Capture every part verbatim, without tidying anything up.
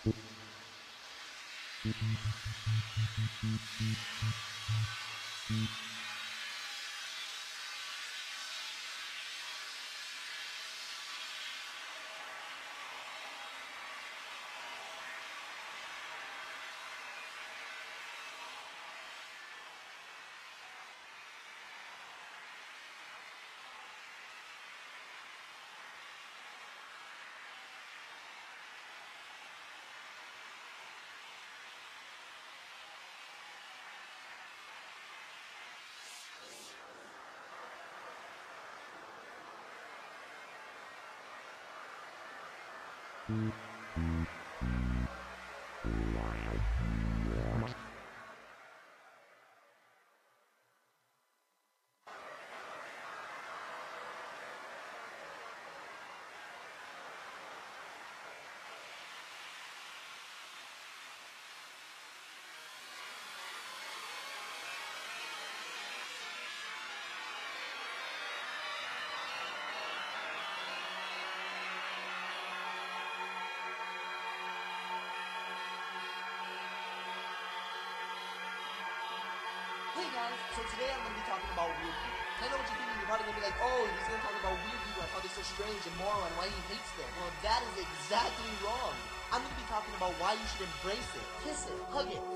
Hey guys, so today I'm going to be talking about weird people. I know what you're thinking, you're probably going to be like, oh, he's going to talk about weird people and how they're so strange and moral and why he hates them. Well, that is exactly wrong. I'm going to be talking about why you should embrace it, kiss it, hug it.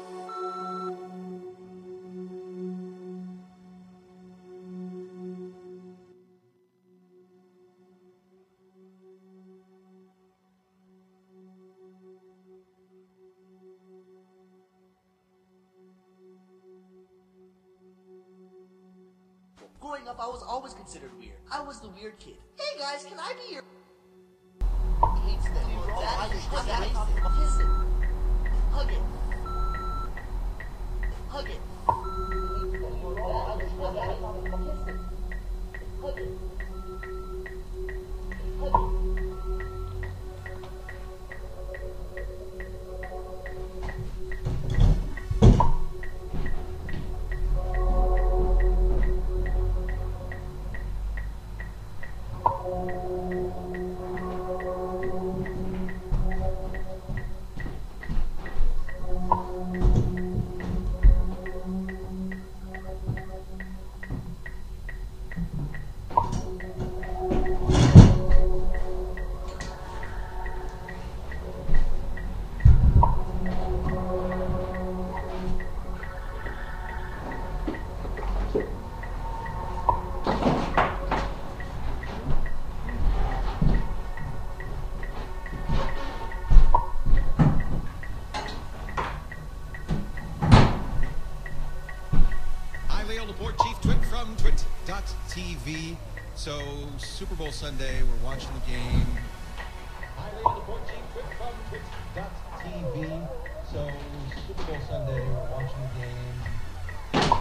Growing up, I was always considered weird. I was the weird kid. Hey guys, can I be your... He hates them. Well, that is exactly wrong. Kiss it. Hug it. Hug it. Hug it. Hug it. Chief Twit from Twit dot T V. So, Super Bowl Sunday, we're watching the game. Hi, Leo Laporte, Chief Twit from Twit dot T V. So, Super Bowl Sunday, we're watching the game.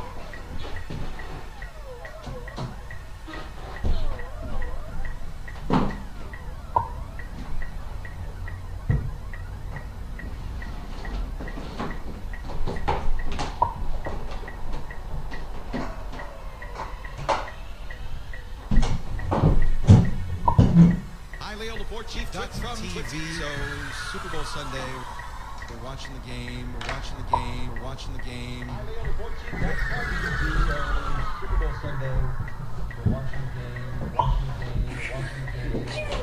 Chief Twit from T V. So, Super Bowl Sunday, we're watching the game, we're watching the game, we're watching the game. Super Bowl Sunday, we're watching the game, we're watching the game, we're watching the game.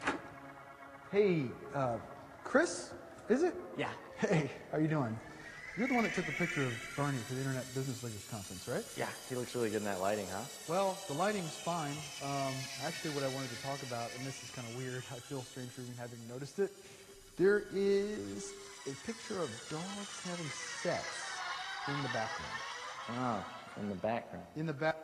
Hey, uh, Chris, is it? Yeah. Hey, how you doing? You're the one that took the picture of Barney for the Internet Business Leaders Conference, right? Yeah, he looks really good in that lighting, huh? Well, the lighting's fine. Um, actually, what I wanted to talk about, and this is kind of weird, I feel strange for even having noticed it. There is a picture of dogs having sex in the background. Oh, in the background. In the back.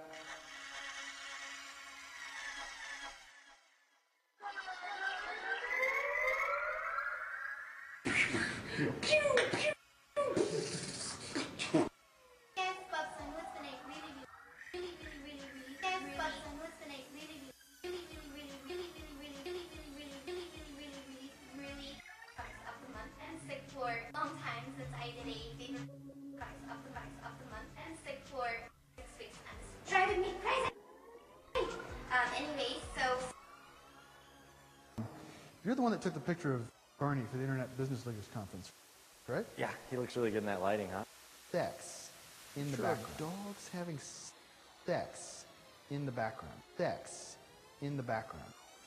You're the one that took the picture of Barney for the Internet Business Leaders Conference, right? Yeah, he looks really good in that lighting, huh? Sex in the background. Dogs having sex in the background. Sex in the background.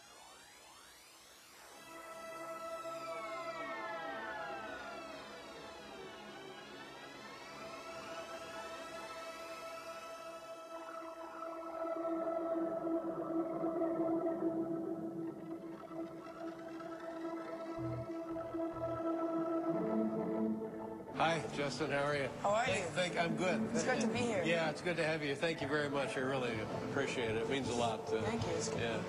Hi, Justin. How are you? How are Thank, you? Thank, I'm good. It's good to be here. Yeah, it's good to have you. Thank you very much. I really appreciate it. It means a lot. To, Thank you. It's good. Yeah.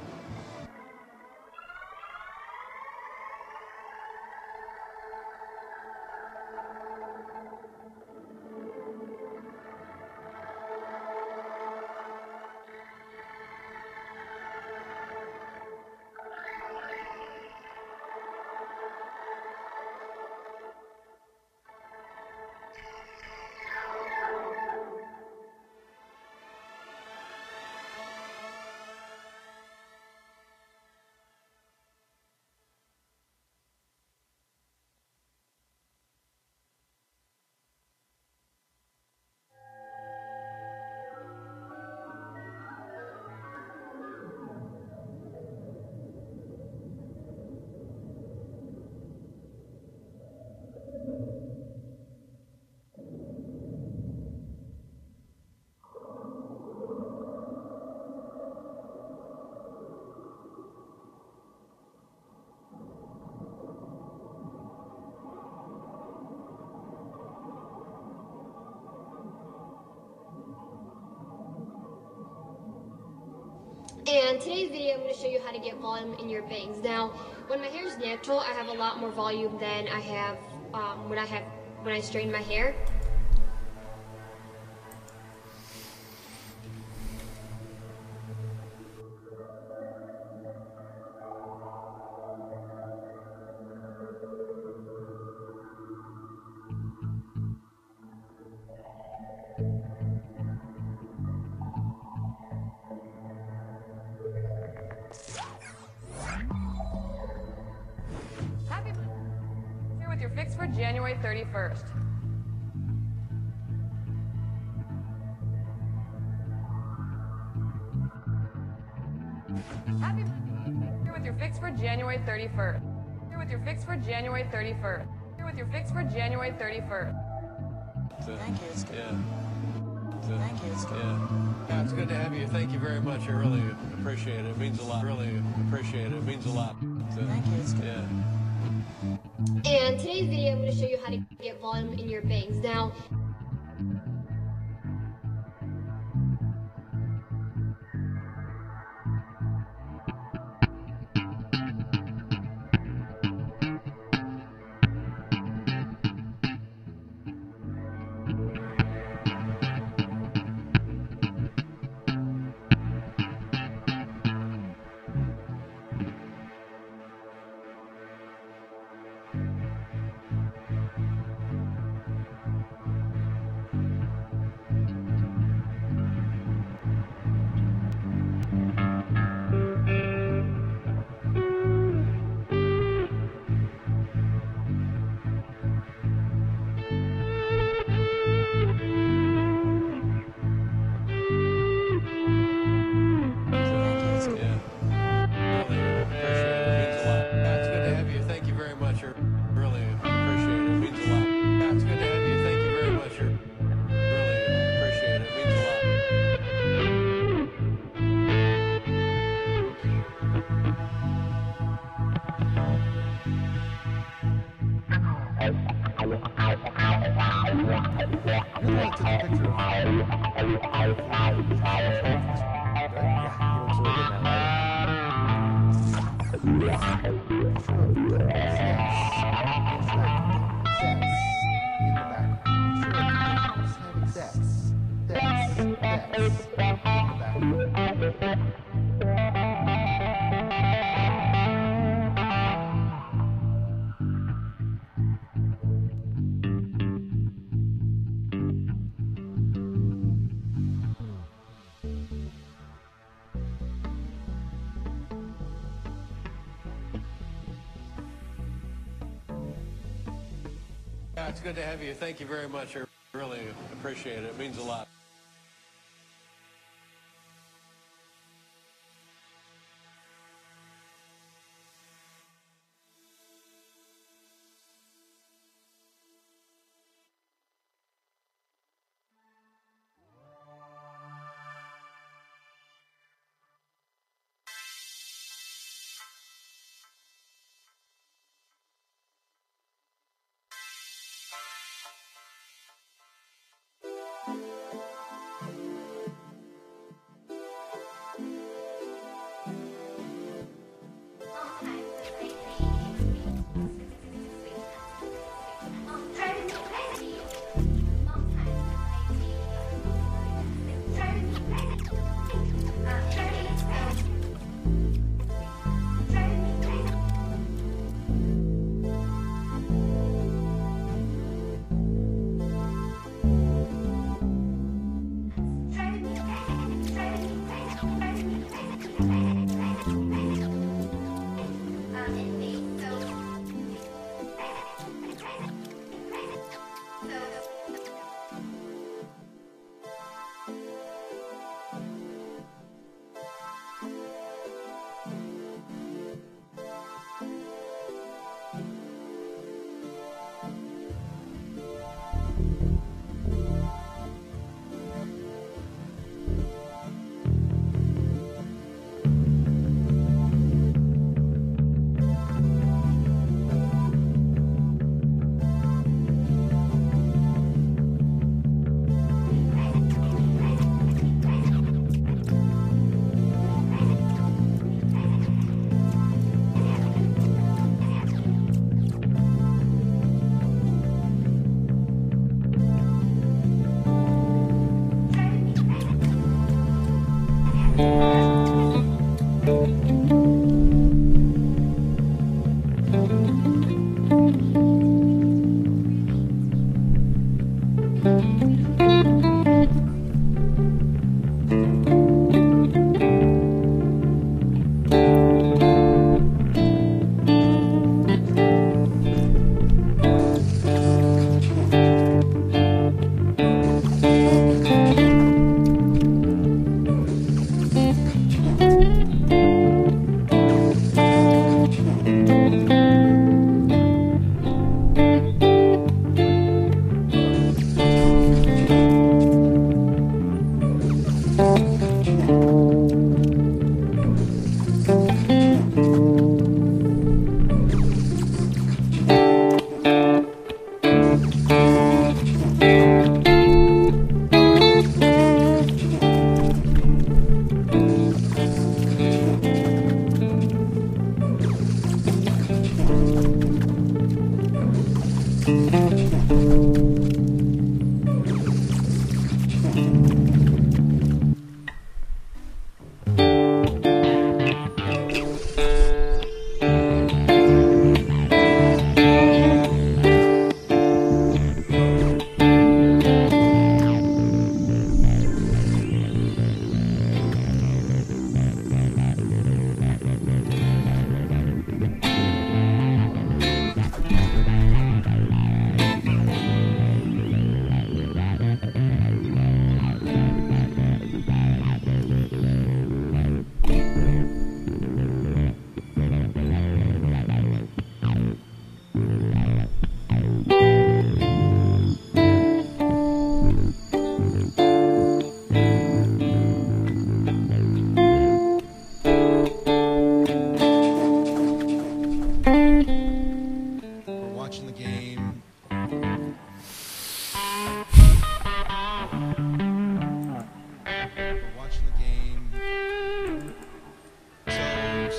And today's video, I'm going to show you how to get volume in your bangs. Now, when my hair is natural, I have a lot more volume than I have um, when I have when I straighten my hair. Happy here with your fix for January thirty-first. Happy here with your fix for January thirty-first. Here with your fix for January thirty-first. Here with your fix for January thirty-first. Thank you. It's good. Yeah. Thank you. It's good. Yeah. Yeah, it's good to have you. Thank you very much. I really appreciate it. It means a lot. Really appreciate it. It means a lot. Thank you. It's good. Yeah. And today's video, I'm going to show you how to get volume in your bangs. Now, Yeah, it's good to have you. Thank you very much. I really appreciate it. It means a lot.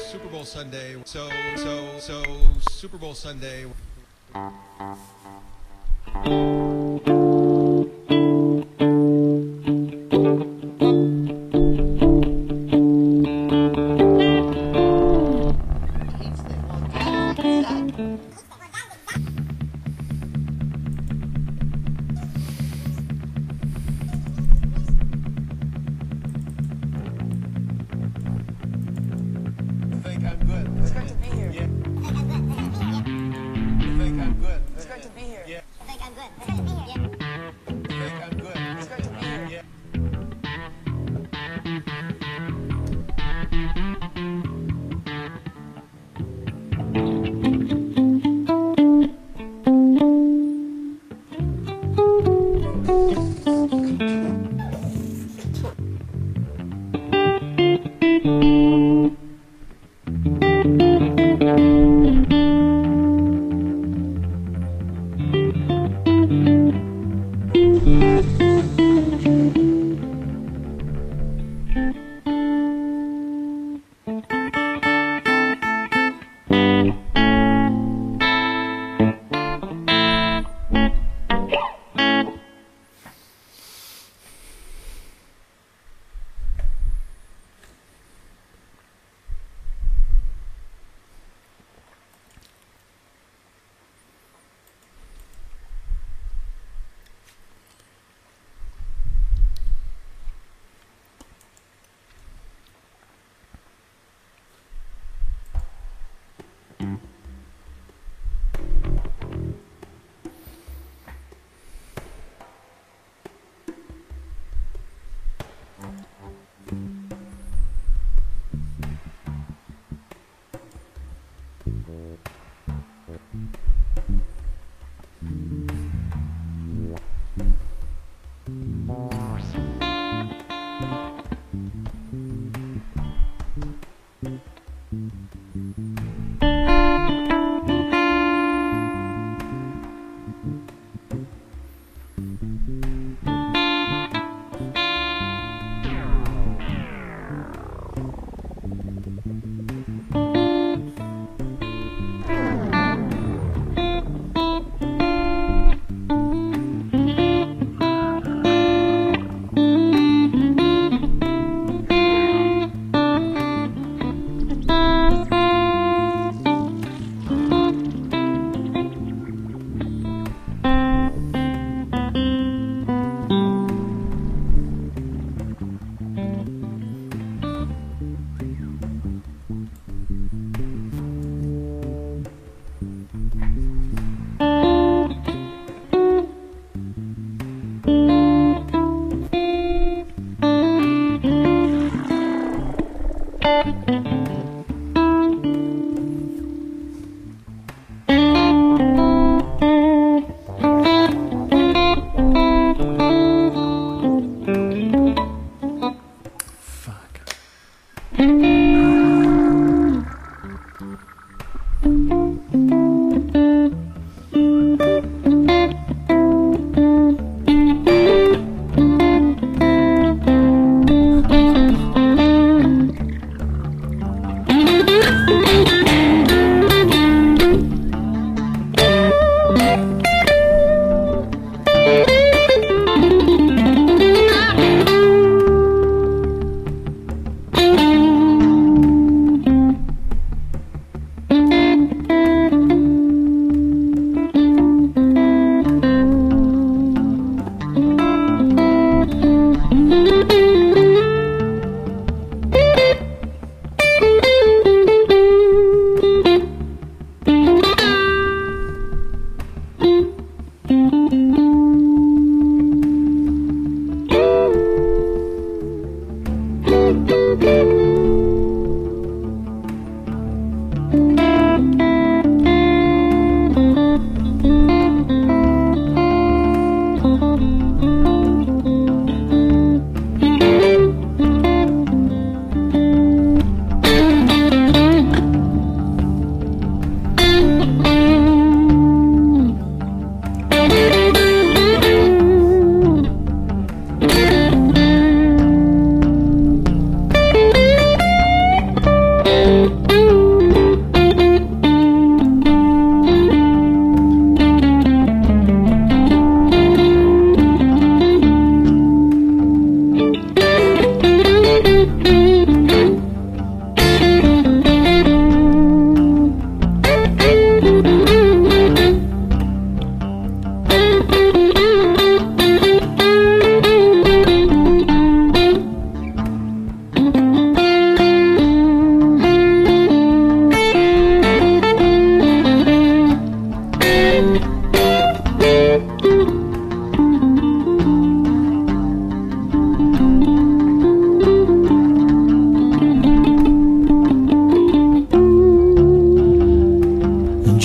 Super Bowl Sunday. So, so, so, Super Bowl Sunday. Hates them. Well, that is exactly. I think I'm good. It's great to be here. Yeah. I think I'm good. It's great to be here. Yeah. I think I'm good. It's good to be here. I think I'm good. It's great to be here. Yeah.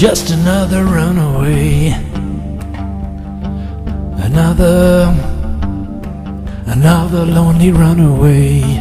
just another runaway. Another, another lonely runaway.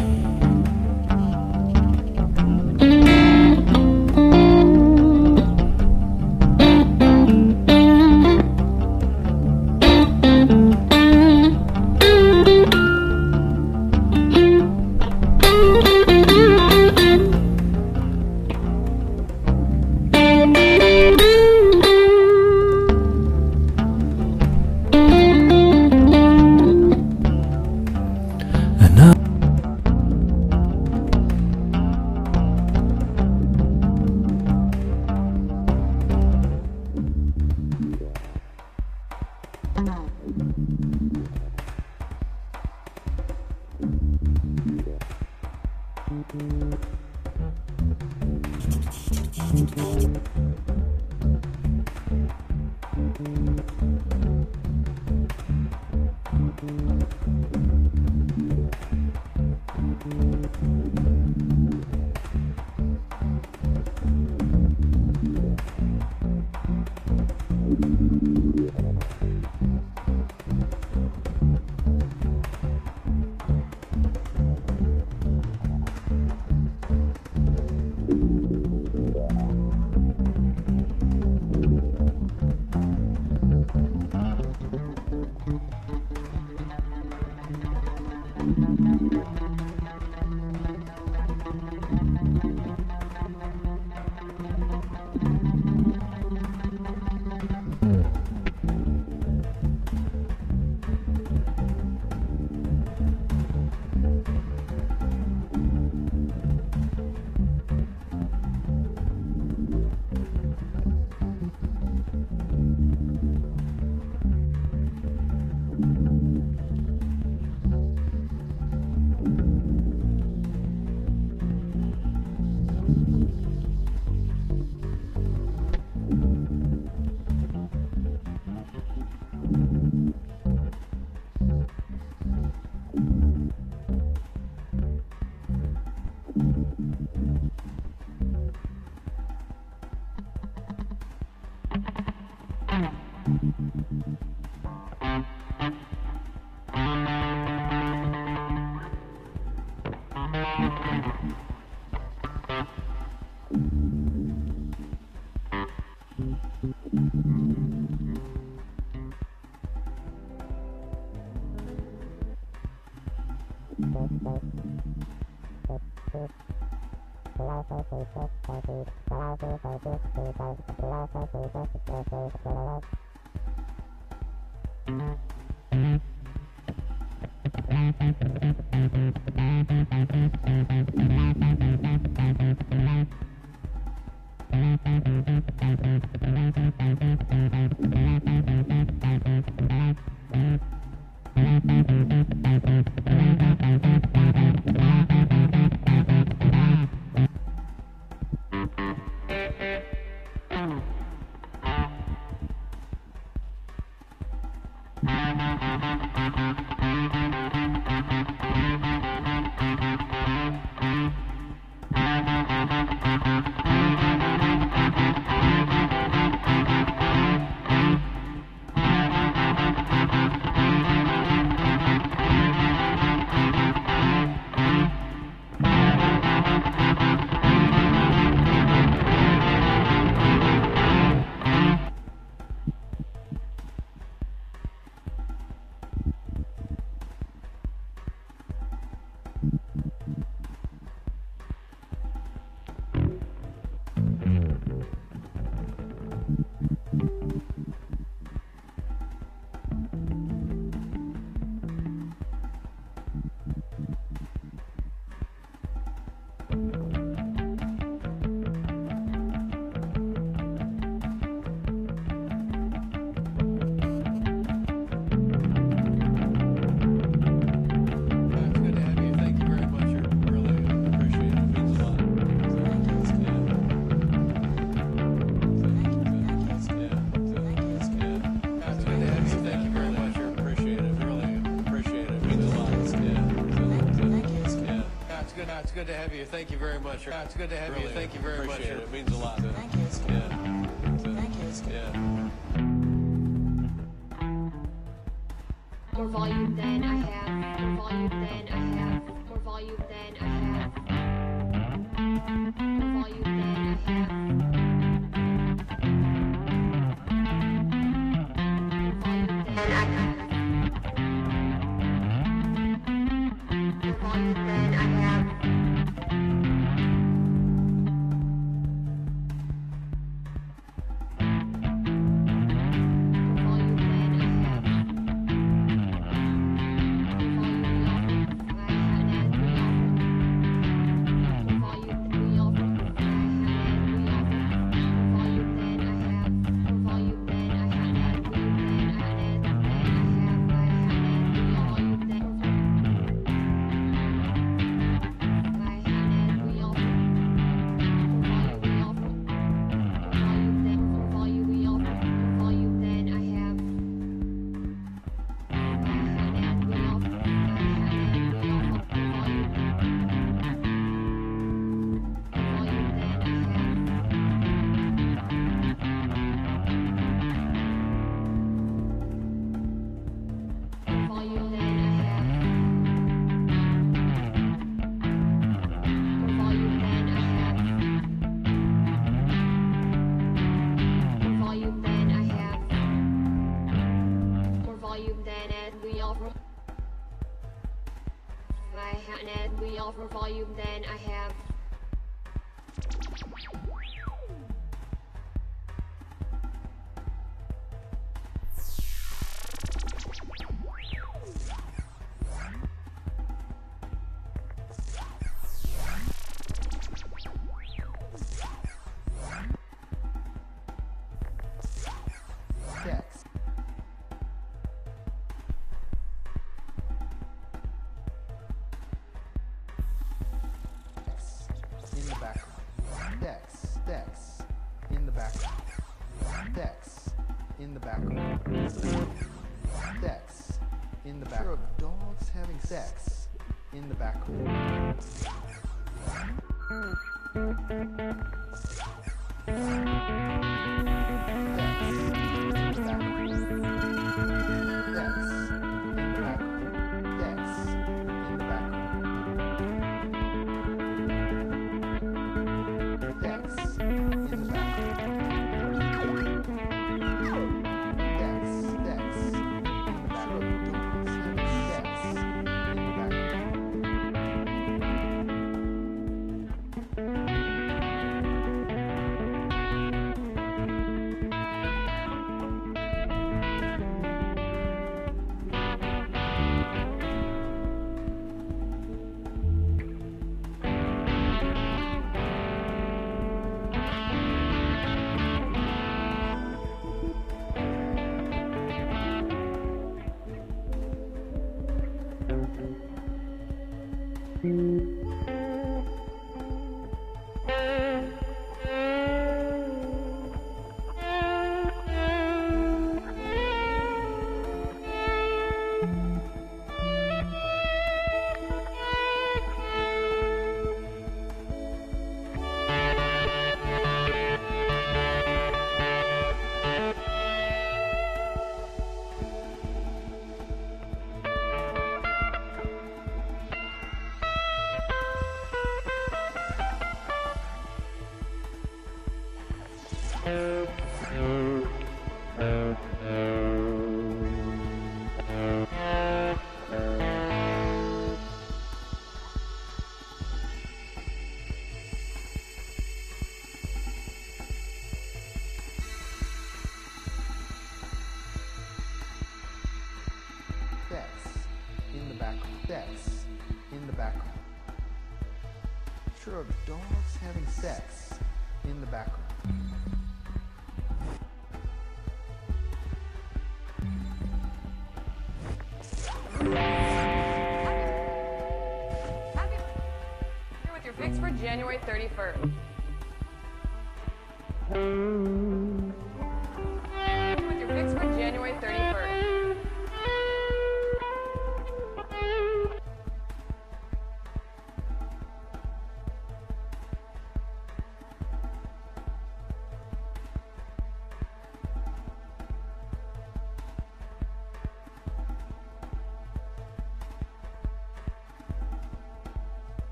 It's good to have you. Thank you very much. It's good to have Really you. Thank you very much. appreciate it. It means a lot. Thank you. Yeah. That's yeah. More volume than I have. More volume than I have. More volume than I have. More volume than I have. More volume than I have. More volume than I have. We offer more volume than I have. Dex. In the background. Dex. Dex. In the background. Dex. In the background. Dex. In the background. Of dogs having sex. In the background. Sex in the background. Picture of dogs having sex in the background. Here with your fix for January thirty-first. Here with your fix for January thirty-first.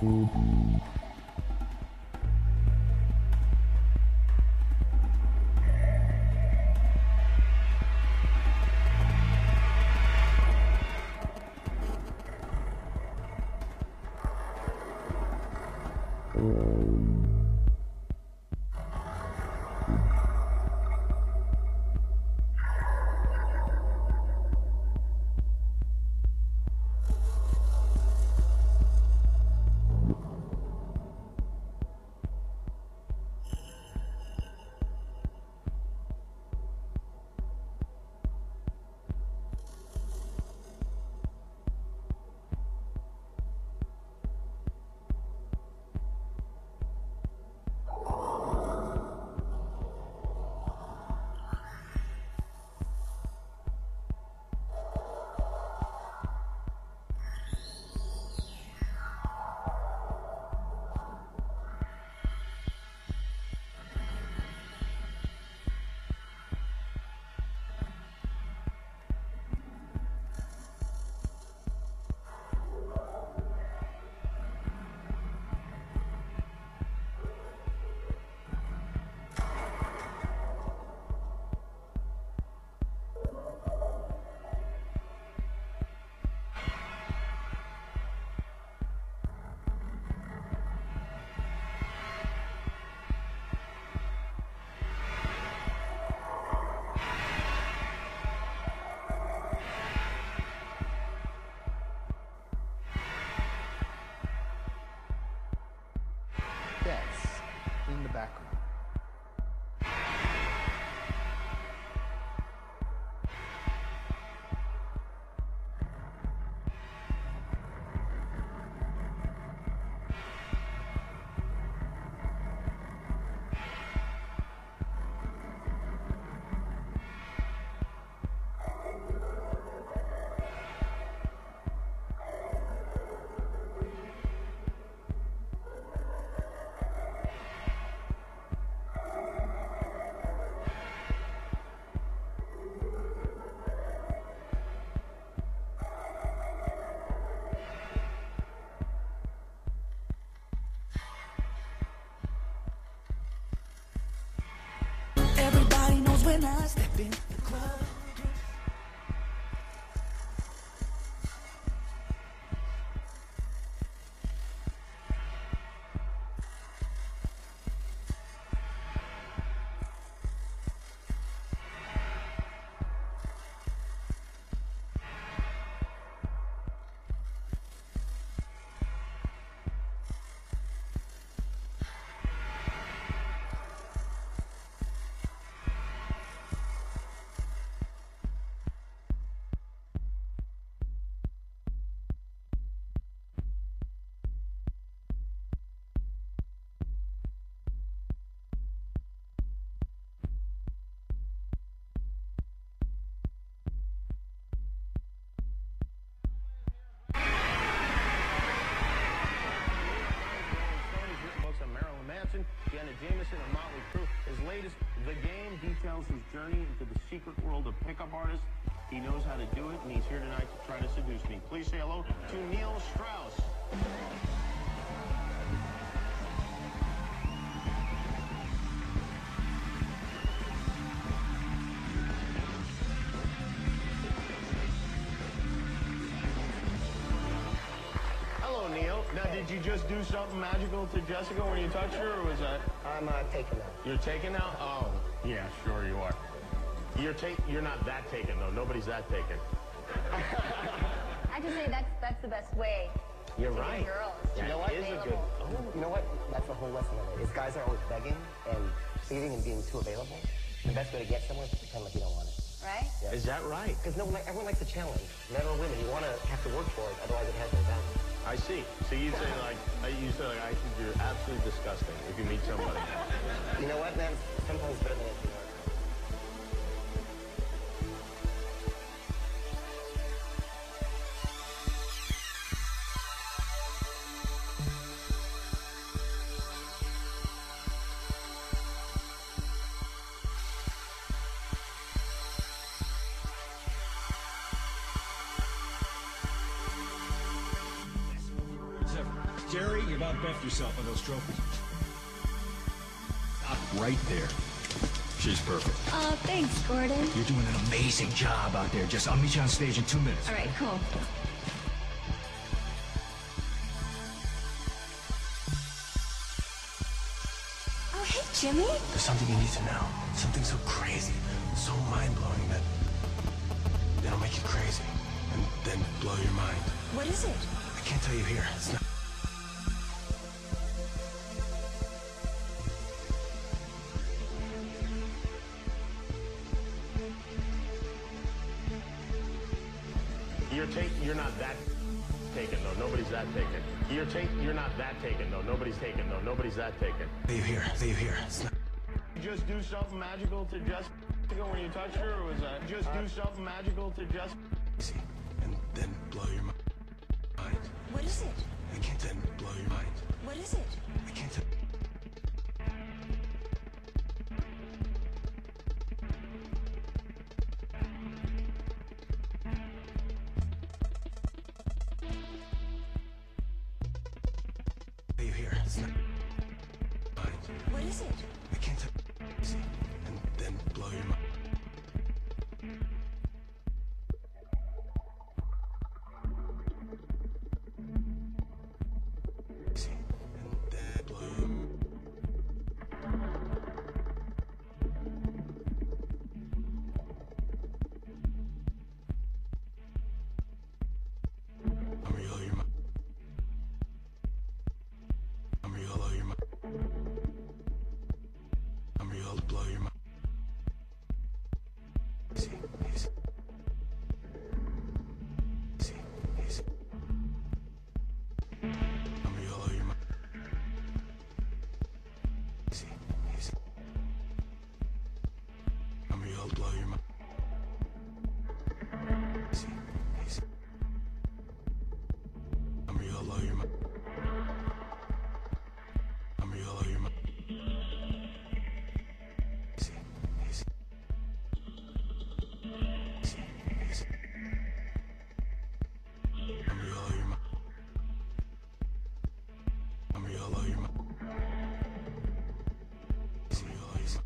Deaths in the background. Everybody knows when I step in the club. Jenna Jameson of Motley Crue. His latest, The Game, details his journey into the secret world of pickup artists. He knows how to do it, and he's here tonight to try to seduce me. Please say hello to Neil Strauss. Hello, Neil. Now, did you just do something magical to Jessica when you touched her, or was that? I'm uh, taken now. You're taken now? Oh, yeah, sure you are. You're take. You're not that taken though. Nobody's that taken. I just say that's that's the best way. You're to right. get girls. You know what? Is a good. Oh, you know what? That's the whole lesson of it. Is guys are always begging and pleading and being too available. The best way to get someone is to pretend like you don't want it. Right? Yeah. Is that right? Because no one, like, everyone likes a challenge. Men or women, you want to have to work for it. Otherwise, it has no value. I see. So you say like you say like I think you're absolutely disgusting if you meet somebody. You know what, man? Sometimes it's better than anything else. Jerry, you about buffed yourself on those trophies. Stop right there. She's perfect. Uh, thanks, Gordon. You're doing an amazing job out there. Just, I'll meet you on stage in two minutes. All right, cool. Oh, hey, Jimmy. There's something you need to know. Something so crazy, so mind-blowing that it'll make you crazy and then blow your mind. What is it? I can't tell you here. It's not... You're take, you're not that taken though. Nobody's that taken. You're take, you're not that taken though. Nobody's taken though. Nobody's that taken. Leave here. Leave here. It's not... Just do something magical to just when you touched her, or was that just do something magical to just See, and then blow your mind. What is it? I can't then blow your mind. What is it? I can't tell. Leave here. It's not mind. What is it? I can't tell. See, and then blow your mind. See, and then blow your mind. I'm real, your mind. I'm real, blow your mind. I'm real, blow your mind. See, he's. See, he's. I'm real, blow your mind. See, he's. I'm real, blow your mind. See, he's. I'm real, blow your mind. I'm real, blow your mind. See, he's. See, he's. I'm real, blow your mind. I'm real, blow your mind. See, real, blow your mind.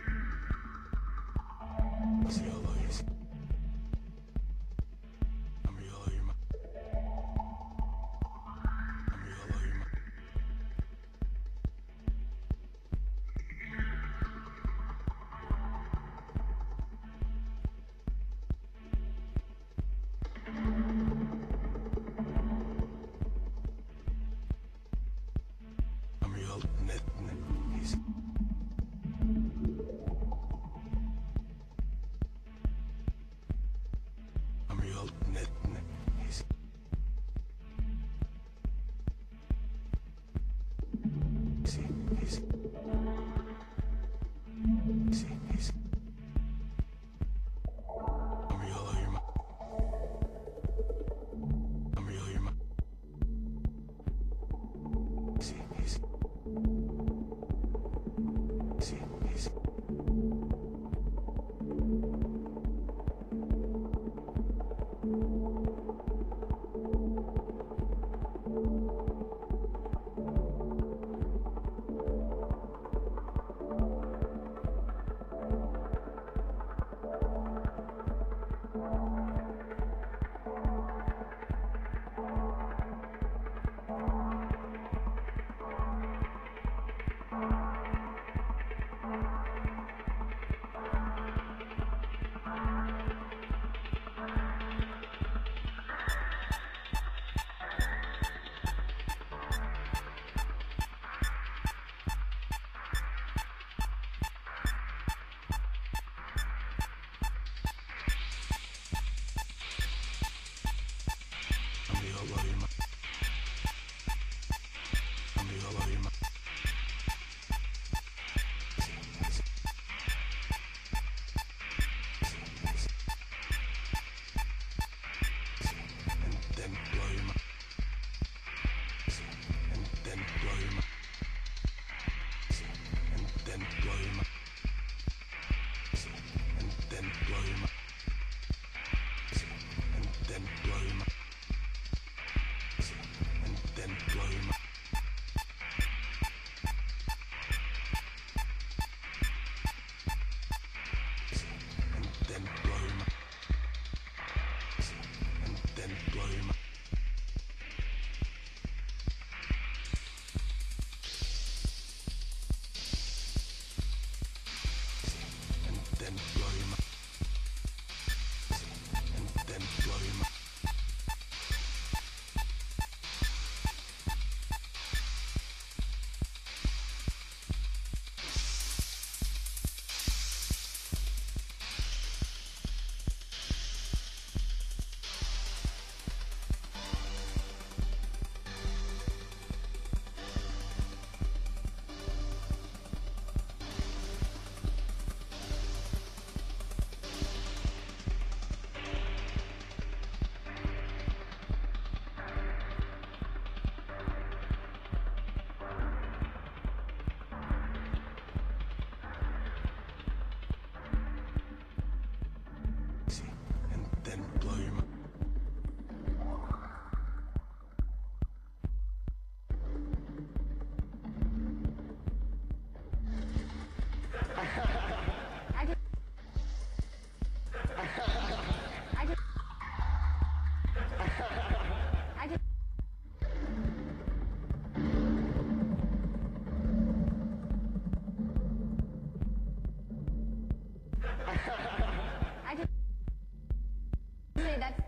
See, real, blow your mind. I'm real, blow your mind. I'm real, blow your mind. I'm real, net, net, he's. I'm real, net, net, he's. See, he's. See, he's. I'm real, blow your mind. I'm real, your mind. See, he's. See, he's.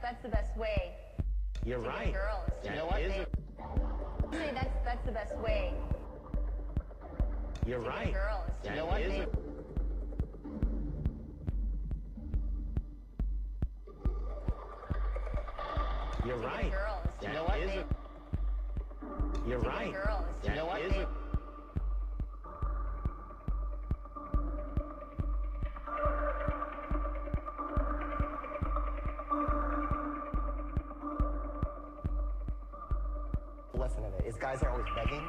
that's the best way. You're to get right. Girls. That You know what? is They, a- say that's that's the best way. You're to get right. Girls. That You know what? is They, a- You're to get right. Girls. You That know what? is They, a- You're to get right. Girls. You That know what? is They, a- lesson of it is guys are always begging.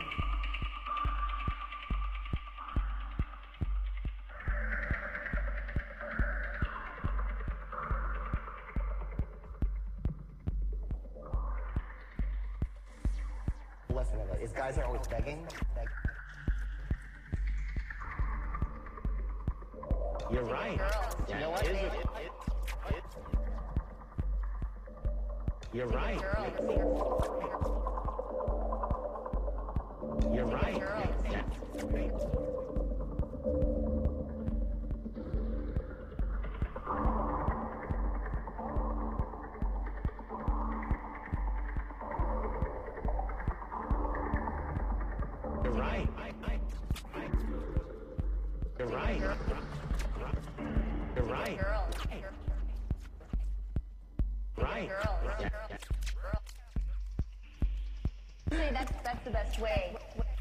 Lesson of it is guys are always begging. Beg- You're right. Girls. You know what? Is They, it- it- it- You're to get right. Girls. You're to get right. Girls. You're right. You're right. You're right. Girls. Right. Girls. Say that's that's the best way.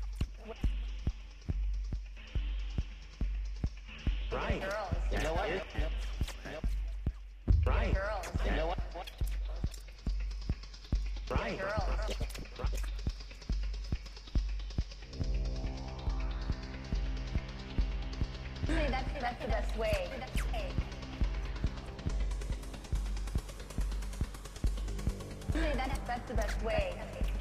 Right. Girls. You know what? Right. Girls. You know what? Right. Girls. Say that's that's the best way. Say that's that's the best way.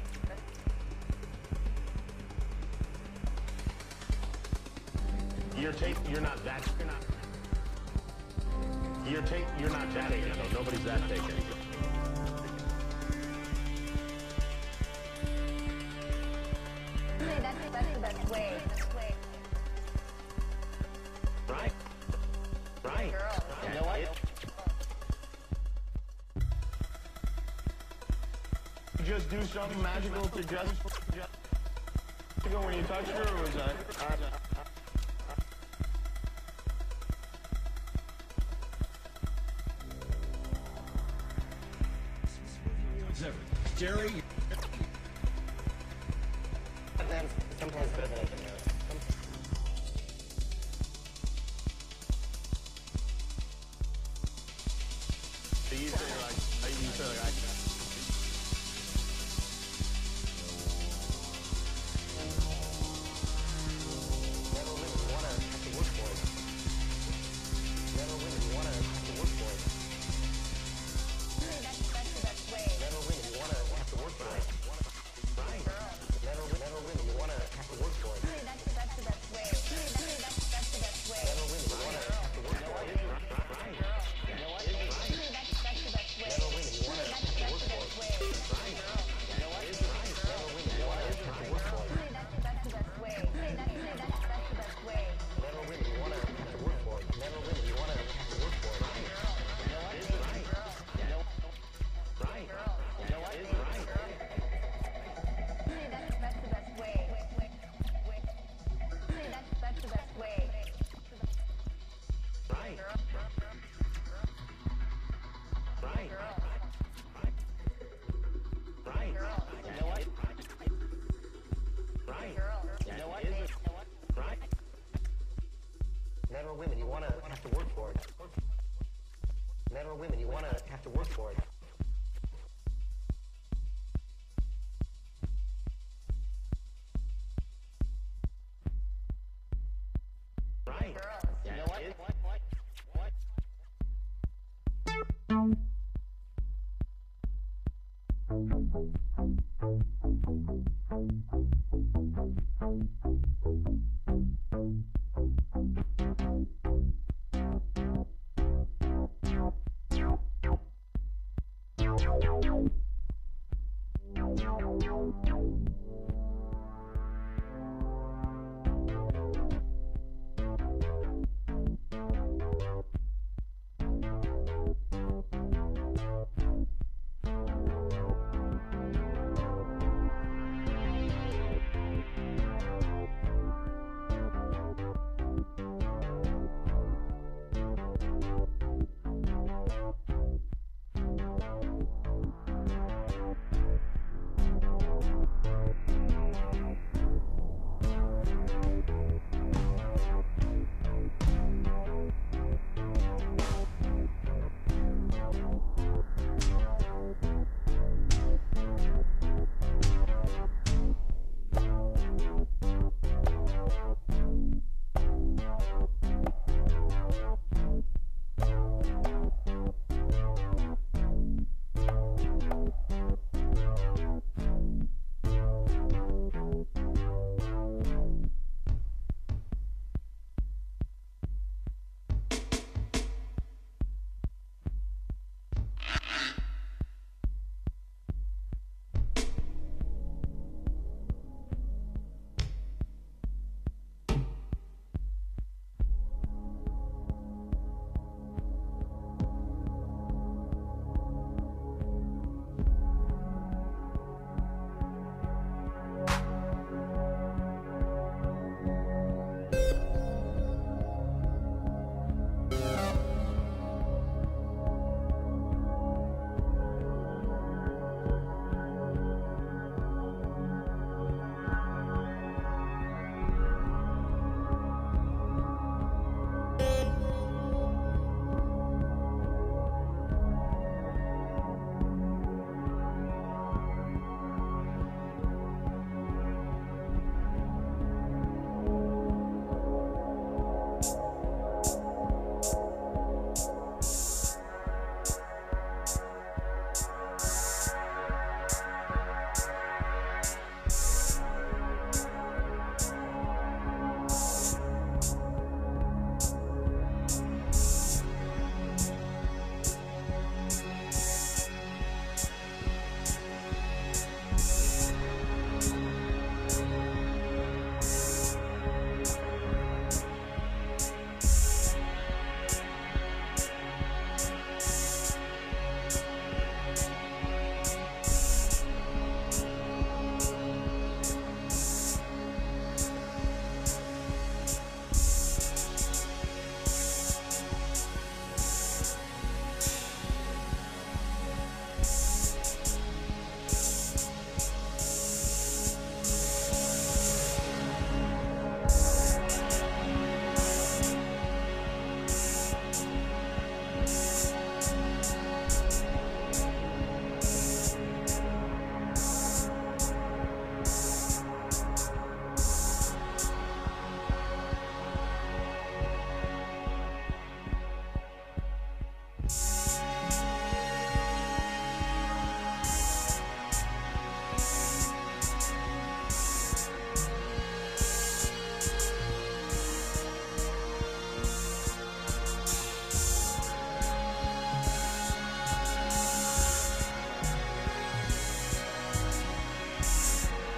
You're take. You're not that. You're not. You're take. You're not that taken. though. Nobody's that taken. Say that's that's the best way. Right. Right. Girls. You know what? You just do something magical to just. To go when you touched her, or was that? Jerry, Sometimes better than I can know. So you say like, you say like, I. Never women wanna have to work for it. Never women wanna have to work for it. Say that's that's the best way. Never women wanna have to work for it. Right. Never, never women wanna have to work for it. Say that's that's the best way. Say that's that's that's the best way. Never women wanna have to work for it. Right. You know what? Right. Say that's that's the best way. Never women wanna have to work for it. Right. You know what? Right. Never women wanna have to work for it. Say that's that's the best way. Say that's say that's that's the best way. Never women wanna have to work for it. Never women wanna have to work for it. Right. You know what? Right. You know. Right. You know what? Right. Say that's that's the best way. Say that's that's the best way. Right. Right. Right. You know what? Right. You know what? Right. Never women, you wanna have to work for it. Never women, you wanna have to work for it. Right. You know what? What? What? What?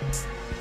Bye.